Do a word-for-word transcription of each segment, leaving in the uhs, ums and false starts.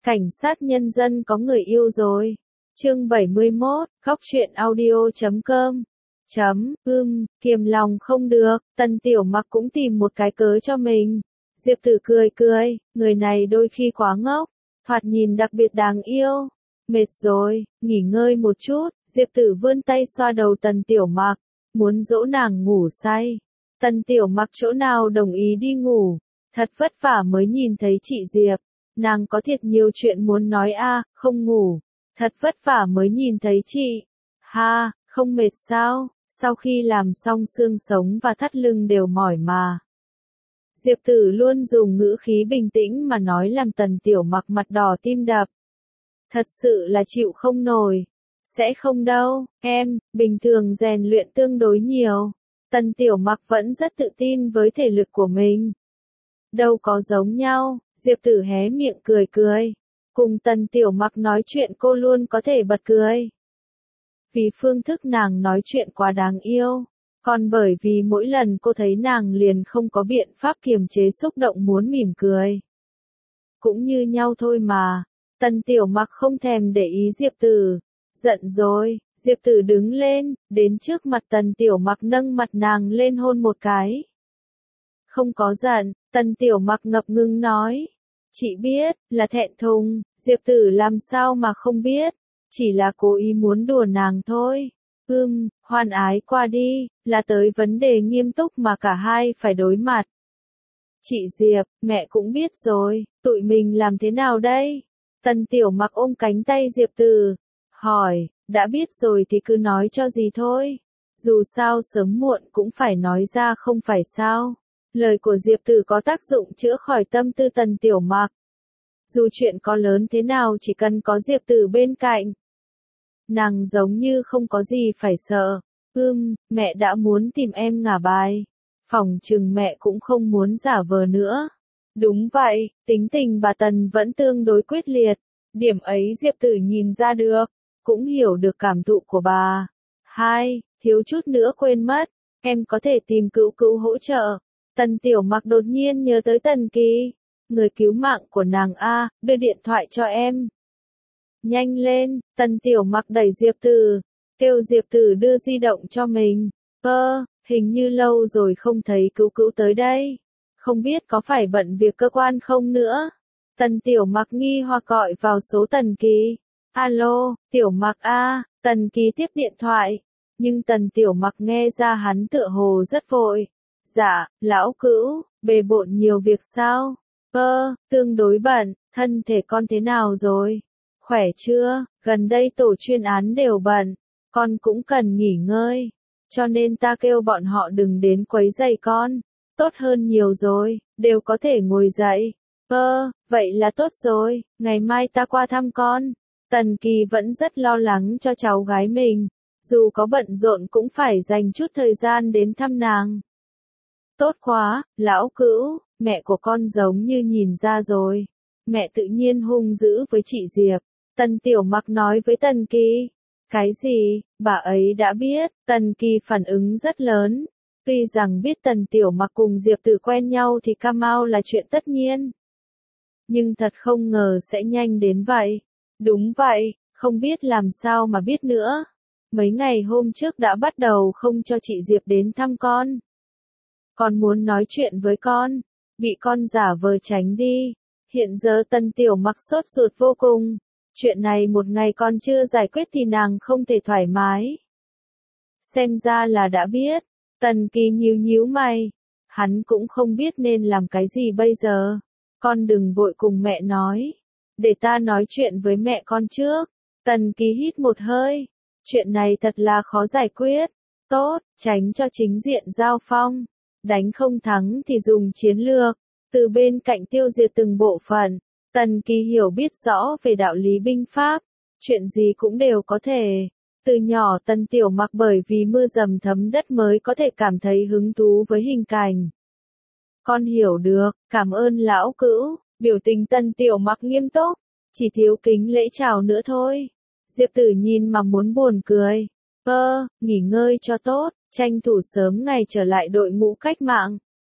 Cảnh sát nhân dân có người yêu rồi. Chương bảy mươi mốt, khóc chuyện audio chấm com. Chấm, ưm, kiềm lòng không được, Tần Tiểu Mặc cũng tìm một cái cớ cho mình. Diệp Tử cười cười, người này đôi khi quá ngốc, thoạt nhìn đặc biệt đáng yêu. Mệt rồi, nghỉ ngơi một chút, Diệp Tử vươn tay xoa đầu Tần Tiểu Mặc, muốn dỗ nàng ngủ say. Tần Tiểu Mặc chỗ nào đồng ý đi ngủ, thật vất vả mới nhìn thấy chị Diệp. Nàng có thiệt nhiều chuyện muốn nói a, không ngủ. Thật vất vả mới nhìn thấy chị. Ha, không mệt sao, sau khi làm xong xương sống và thắt lưng đều mỏi mà. Diệp Tử luôn dùng ngữ khí bình tĩnh mà nói làm Tần Tiểu Mặc mặt đỏ tim đập. Thật sự là chịu không nổi. Sẽ không đâu, em, bình thường rèn luyện tương đối nhiều. Tần Tiểu Mặc vẫn rất tự tin với thể lực của mình. Đâu có giống nhau. Diệp Tử hé miệng cười cười. Cùng Tần Tiểu Mặc nói chuyện cô luôn có thể bật cười. Vì phương thức nàng nói chuyện quá đáng yêu. Còn bởi vì mỗi lần cô thấy nàng liền không có biện pháp kiềm chế xúc động muốn mỉm cười. Cũng như nhau thôi mà. Tần Tiểu Mặc không thèm để ý Diệp Tử. Giận rồi, Diệp Tử đứng lên, đến trước mặt Tần Tiểu Mặc nâng mặt nàng lên hôn một cái. Không có giận, Tần Tiểu Mặc ngập ngừng nói. Chị biết, là thẹn thùng, Diệp Tử làm sao mà không biết, chỉ là cố ý muốn đùa nàng thôi. Ưm, hoan ái qua đi, là tới vấn đề nghiêm túc mà cả hai phải đối mặt. Chị Diệp, mẹ cũng biết rồi, tụi mình làm thế nào đây? Tần Tiểu Mặc ôm cánh tay Diệp Tử, hỏi, đã biết rồi thì cứ nói cho gì thôi. Dù sao sớm muộn cũng phải nói ra không phải sao. Lời của Diệp Tử có tác dụng chữa khỏi tâm tư Tần Tiểu Mặc. Dù chuyện có lớn thế nào chỉ cần có Diệp Tử bên cạnh. Nàng giống như không có gì phải sợ. Ưm, mẹ đã muốn tìm em ngả bài. Phỏng chừng mẹ cũng không muốn giả vờ nữa. Đúng vậy, tính tình bà Tần vẫn tương đối quyết liệt. Điểm ấy Diệp Tử nhìn ra được, cũng hiểu được cảm thụ của bà. Hai, thiếu chút nữa quên mất, em có thể tìm Cữu Cữu hỗ trợ. Tần Tiểu Mặc đột nhiên nhớ tới Tần Kỳ, người cứu mạng của nàng a, đưa điện thoại cho em. Nhanh lên, Tần Tiểu Mặc đẩy Diệp Tử, kêu Diệp Tử đưa di động cho mình. Ơ, hình như lâu rồi không thấy Cữu Cữu tới đây, không biết có phải bận việc cơ quan không nữa. Tần Tiểu Mặc nghi hoặc gọi vào số Tần Kỳ. Alo, Tiểu Mặc a, Tần Kỳ tiếp điện thoại, nhưng Tần Tiểu Mặc nghe ra hắn tựa hồ rất vội. Dạ, lão Cữu, bề bộn nhiều việc sao? Ơ, tương đối bận, thân thể con thế nào rồi? Khỏe chưa? Gần đây tổ chuyên án đều bận, con cũng cần nghỉ ngơi, cho nên ta kêu bọn họ đừng đến quấy rầy con. Tốt hơn nhiều rồi, đều có thể ngồi dậy. Ơ, vậy là tốt rồi, ngày mai ta qua thăm con. Tần Kỳ vẫn rất lo lắng cho cháu gái mình, dù có bận rộn cũng phải dành chút thời gian đến thăm nàng. Tốt quá, lão Cữu, mẹ của con giống như nhìn ra rồi. Mẹ tự nhiên hung dữ với chị Diệp. Tần Tiểu Mặc nói với Tần Kỳ. Cái gì, bà ấy đã biết. Tần Kỳ phản ứng rất lớn. Tuy rằng biết Tần Tiểu Mặc cùng Diệp Tử quen nhau thì Cam Mau là chuyện tất nhiên. Nhưng thật không ngờ sẽ nhanh đến vậy. Đúng vậy, không biết làm sao mà biết nữa. Mấy ngày hôm trước đã bắt đầu không cho chị Diệp đến thăm con. Con muốn nói chuyện với con, bị con giả vờ tránh đi. Hiện giờ Tần Tiểu Mặc sốt ruột vô cùng. Chuyện này một ngày con chưa giải quyết thì nàng không thể thoải mái. Xem ra là đã biết. Tần Kỳ nhíu nhíu mày. Hắn cũng không biết nên làm cái gì bây giờ. Con đừng vội cùng mẹ nói. Để ta nói chuyện với mẹ con trước. Tần Kỳ hít một hơi. Chuyện này thật là khó giải quyết. Tốt, tránh cho chính diện giao phong. Đánh không thắng thì dùng chiến lược. Từ bên cạnh tiêu diệt từng bộ phận. Tần Kỳ hiểu biết rõ về đạo lý binh pháp. Chuyện gì cũng đều có thể. Từ nhỏ Tần Tiểu Mặc bởi vì mưa dầm thấm đất mới có thể cảm thấy hứng thú với hình cảnh. Con hiểu được, cảm ơn lão Cữu. Biểu tình Tần Tiểu Mặc nghiêm túc. Chỉ thiếu kính lễ chào nữa thôi. Diệp Tử nhìn mà muốn buồn cười. Ơ, nghỉ ngơi cho tốt, tranh thủ sớm ngày trở lại đội ngũ cách mạng.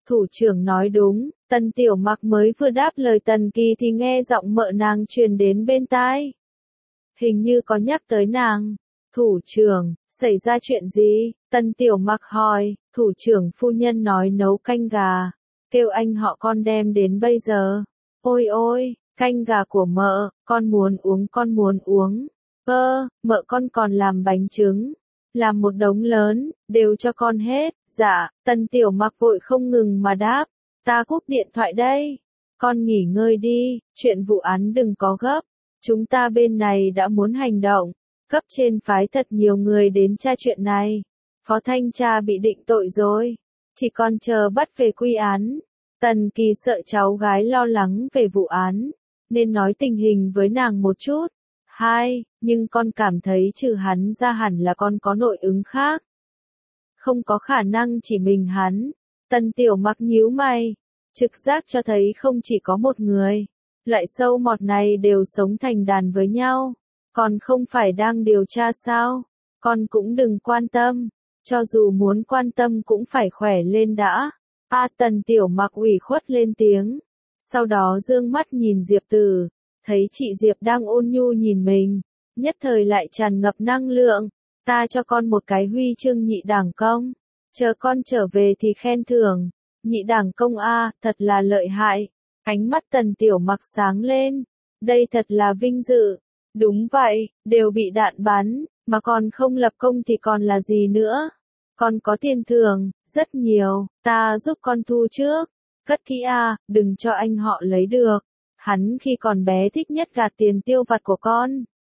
Thủ trưởng nói đúng, Tần Tiểu Mặc mới vừa đáp lời Tần Kỳ thì nghe giọng mợ nàng truyền đến bên tai. Hình như có nhắc tới nàng. Thủ trưởng, xảy ra chuyện gì? Tần Tiểu Mặc hỏi, thủ trưởng phu nhân nói nấu canh gà, kêu anh họ con đem đến bây giờ. Ôi ôi, canh gà của mợ, con muốn uống con muốn uống. Ơ, mợ con còn làm bánh trứng, làm một đống lớn, đều cho con hết. Dạ, Tần Tiểu Mặc vội không ngừng mà đáp, ta cúp điện thoại đây. Con nghỉ ngơi đi, chuyện vụ án đừng có gấp. Chúng ta bên này đã muốn hành động. Cấp trên phái thật nhiều người đến tra chuyện này. Phó thanh tra bị định tội rồi. Chỉ còn chờ bắt về quy án. Tần Kỳ sợ cháu gái lo lắng về vụ án, nên nói tình hình với nàng một chút. Hai, nhưng con cảm thấy trừ hắn ra hẳn là con có nội ứng khác. Không có khả năng chỉ mình hắn. Tần Tiểu Mặc nhíu mày. Trực giác cho thấy không chỉ có một người. Loại sâu mọt này đều sống thành đàn với nhau. Còn không phải đang điều tra sao? Con cũng đừng quan tâm. Cho dù muốn quan tâm cũng phải khỏe lên đã. A Tần Tiểu Mặc ủy khuất lên tiếng. Sau đó dương mắt nhìn Diệp Tử. Thấy chị Diệp đang ôn nhu nhìn mình. Nhất thời lại tràn ngập năng lượng. Ta cho con một cái huy chương nhị đảng công. Chờ con trở về thì khen thưởng. Nhị đảng công A, thật là lợi hại. Ánh mắt Tần Tiểu Mặc sáng lên. Đây thật là vinh dự. Đúng vậy, đều bị đạn bắn, mà còn không lập công thì còn là gì nữa. Con có tiền thưởng, rất nhiều, ta giúp con thu trước. Cất kỹ a, đừng cho anh họ lấy được. Hắn khi còn bé thích nhất gạt tiền tiêu vặt của con.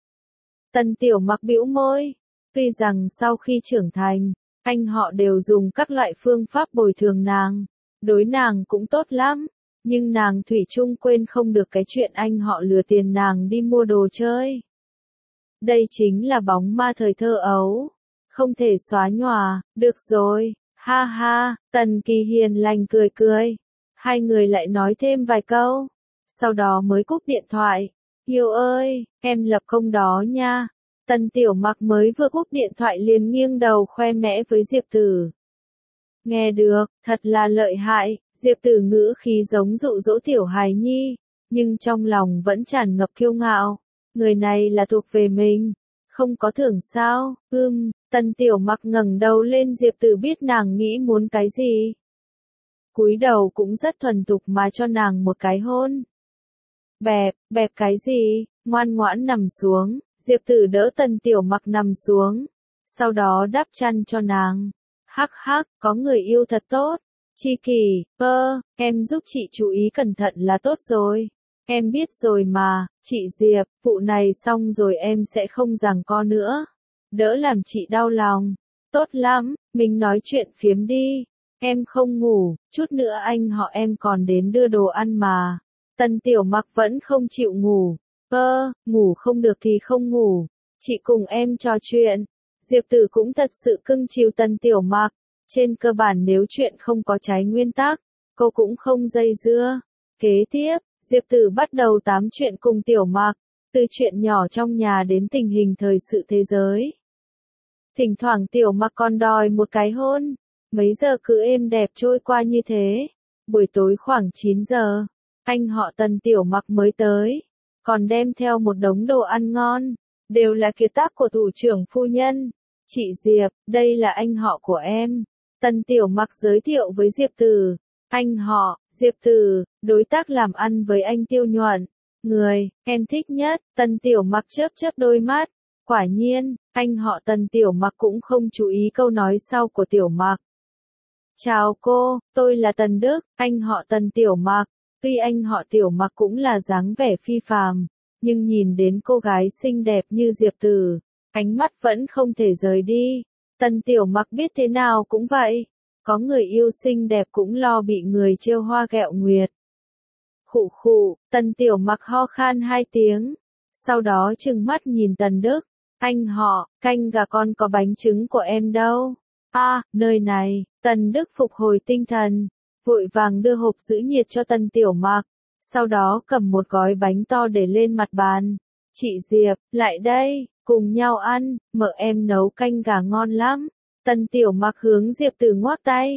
Tần Tiểu Mặc bĩu môi. Tuy rằng sau khi trưởng thành, anh họ đều dùng các loại phương pháp bồi thường nàng. Đối nàng cũng tốt lắm. Nhưng nàng thủy chung quên không được cái chuyện anh họ lừa tiền nàng đi mua đồ chơi. Đây chính là bóng ma thời thơ ấu. Không thể xóa nhòa, được rồi, ha ha, Tần Kỳ hiền lành cười cười. Hai người lại nói thêm vài câu. Sau đó mới cúp điện thoại. Yêu ơi, em lập công đó nha. Tần Tiểu Mặc mới vừa cúp điện thoại liền nghiêng đầu khoe mẽ với Diệp Tử. Nghe được, thật là lợi hại. Diệp Tử ngữ khí giống dụ dỗ tiểu hài nhi, nhưng trong lòng vẫn tràn ngập kiêu ngạo. Người này là thuộc về mình, không có thưởng sao? Ưm, Tần Tiểu Mặc ngẩng đầu lên, Diệp Tử biết nàng nghĩ muốn cái gì. Cúi đầu cũng rất thuần thục mà cho nàng một cái hôn. Bẹp, bẹp cái gì? Ngoan ngoãn nằm xuống. Diệp Tử đỡ Tần Tiểu Mặc nằm xuống, sau đó đắp chăn cho nàng. Hắc hắc, có người yêu thật tốt. Chi Kỳ, ơ, em giúp chị chú ý cẩn thận là tốt rồi. Em biết rồi mà, chị Diệp, vụ này xong rồi em sẽ không giằng co nữa. Đỡ làm chị đau lòng. Tốt lắm, mình nói chuyện phiếm đi. Em không ngủ, chút nữa anh họ em còn đến đưa đồ ăn mà. Tần Tiểu Mặc vẫn không chịu ngủ. Ơ, ngủ không được thì không ngủ. Chị cùng em trò chuyện. Diệp Tử cũng thật sự cưng chiều Tần Tiểu Mặc. Trên cơ bản nếu chuyện không có trái nguyên tắc, cô cũng không dây dưa. Kế tiếp, Diệp Tử bắt đầu tám chuyện cùng Tiểu Mặc, từ chuyện nhỏ trong nhà đến tình hình thời sự thế giới. Thỉnh thoảng Tiểu Mặc còn đòi một cái hôn. Mấy giờ cứ êm đẹp trôi qua như thế. Buổi tối khoảng chín giờ, anh họ Tần Tiểu Mặc mới tới, còn đem theo một đống đồ ăn ngon, đều là kiệt tác của thủ trưởng phu nhân. Chị Diệp, đây là anh họ của em. Tần Tiểu Mặc giới thiệu với Diệp Tử. Anh họ, Diệp Tử, đối tác làm ăn với anh Tiêu Nhuận. Người, em thích nhất. Tần Tiểu Mặc chớp chớp đôi mắt. Quả nhiên, anh họ Tần Tiểu Mặc cũng không chú ý câu nói sau của Tiểu Mặc. Chào cô, tôi là Tần Đức, anh họ Tần Tiểu Mặc. Tuy anh họ Tiểu Mặc cũng là dáng vẻ phi phàm, nhưng nhìn đến cô gái xinh đẹp như Diệp Tử, ánh mắt vẫn không thể rời đi. Tần Tiểu Mặc biết thế nào cũng vậy. Có người yêu xinh đẹp cũng lo bị người trêu hoa ghẹo nguyệt. Khụ khụ, Tần Tiểu Mặc ho khan hai tiếng. Sau đó trừng mắt nhìn Tần Đức. Anh họ, canh gà con có bánh trứng của em đâu. A, à, nơi này. Tần Đức phục hồi tinh thần, vội vàng đưa hộp giữ nhiệt cho Tần Tiểu Mặc. Sau đó cầm một gói bánh to để lên mặt bàn. Chị Diệp, lại đây, cùng nhau ăn, mợ em nấu canh gà ngon lắm. Tần Tiểu Mặc hướng Diệp Tử ngoắc tay.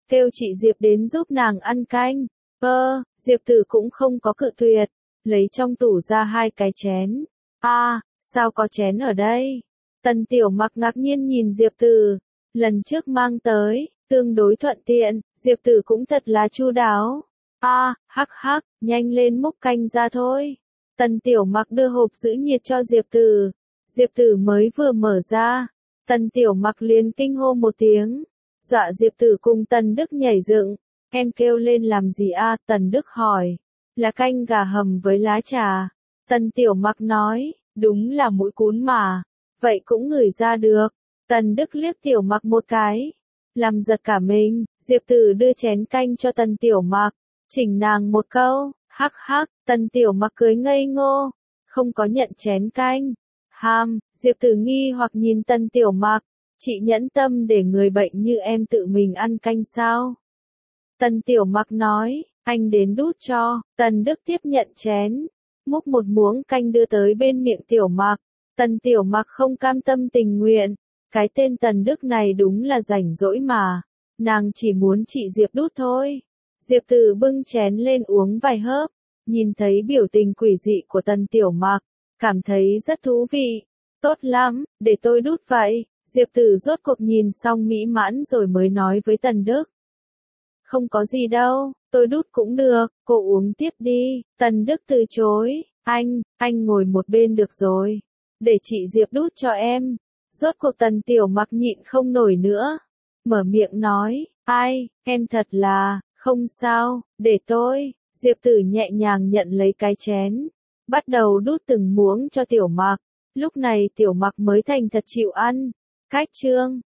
kêu chị Diệp đến giúp nàng ăn canh. Ơ, Diệp Tử cũng không có cự tuyệt, lấy trong tủ ra hai cái chén. A, à, sao có chén ở đây? Tần Tiểu Mặc ngạc nhiên nhìn Diệp Tử, lần trước mang tới, tương đối thuận tiện, Diệp Tử cũng thật là chu đáo. A, à, hắc hắc, nhanh lên múc canh ra thôi. Tần Tiểu Mặc đưa hộp giữ nhiệt cho Diệp Tử. Diệp Tử mới vừa mở ra, Tần Tiểu Mặc liền kinh hô một tiếng, dọa Diệp Tử cùng Tần Đức nhảy dựng. Em kêu lên làm gì a? Tần Đức hỏi. Là canh gà hầm với lá trà. Tần Tiểu Mặc nói, đúng là mũi cún mà. Vậy cũng ngửi ra được. Tần Đức liếc Tiểu Mặc một cái, làm giật cả mình. Diệp Tử đưa chén canh cho Tần Tiểu Mặc, chỉnh nàng một câu, hắc hắc. Tần Tiểu Mặc cười ngây ngô, không có nhận chén canh. Ham, Diệp Tử nghi hoặc nhìn Tần Tiểu Mặc, chị nhẫn tâm để người bệnh như em tự mình ăn canh sao? Tần Tiểu Mặc nói, anh đến đút cho. Tần Đức tiếp nhận chén, múc một muỗng canh đưa tới bên miệng Tiểu Mặc. Tần Tiểu Mặc không cam tâm tình nguyện, cái tên Tần Đức này đúng là rảnh rỗi mà, nàng chỉ muốn chị Diệp đút thôi. Diệp Tử bưng chén lên uống vài hớp, nhìn thấy biểu tình quỷ dị của Tần Tiểu Mặc, cảm thấy rất thú vị. Tốt lắm, để tôi đút vậy. Diệp Tử rốt cuộc nhìn xong mỹ mãn rồi mới nói với Tần Đức. Không có gì đâu, tôi đút cũng được, cô uống tiếp đi. Tần Đức từ chối, anh, anh ngồi một bên được rồi, để chị Diệp đút cho em. Rốt cuộc Tần Tiểu Mặc nhịn không nổi nữa, mở miệng nói, ai, em thật là, không sao, để tôi. Diệp Tử nhẹ nhàng nhận lấy cái chén, bắt đầu đút từng muỗng cho Tiểu Mặc. Lúc này Tiểu Mặc mới thành thật chịu ăn. Cách chương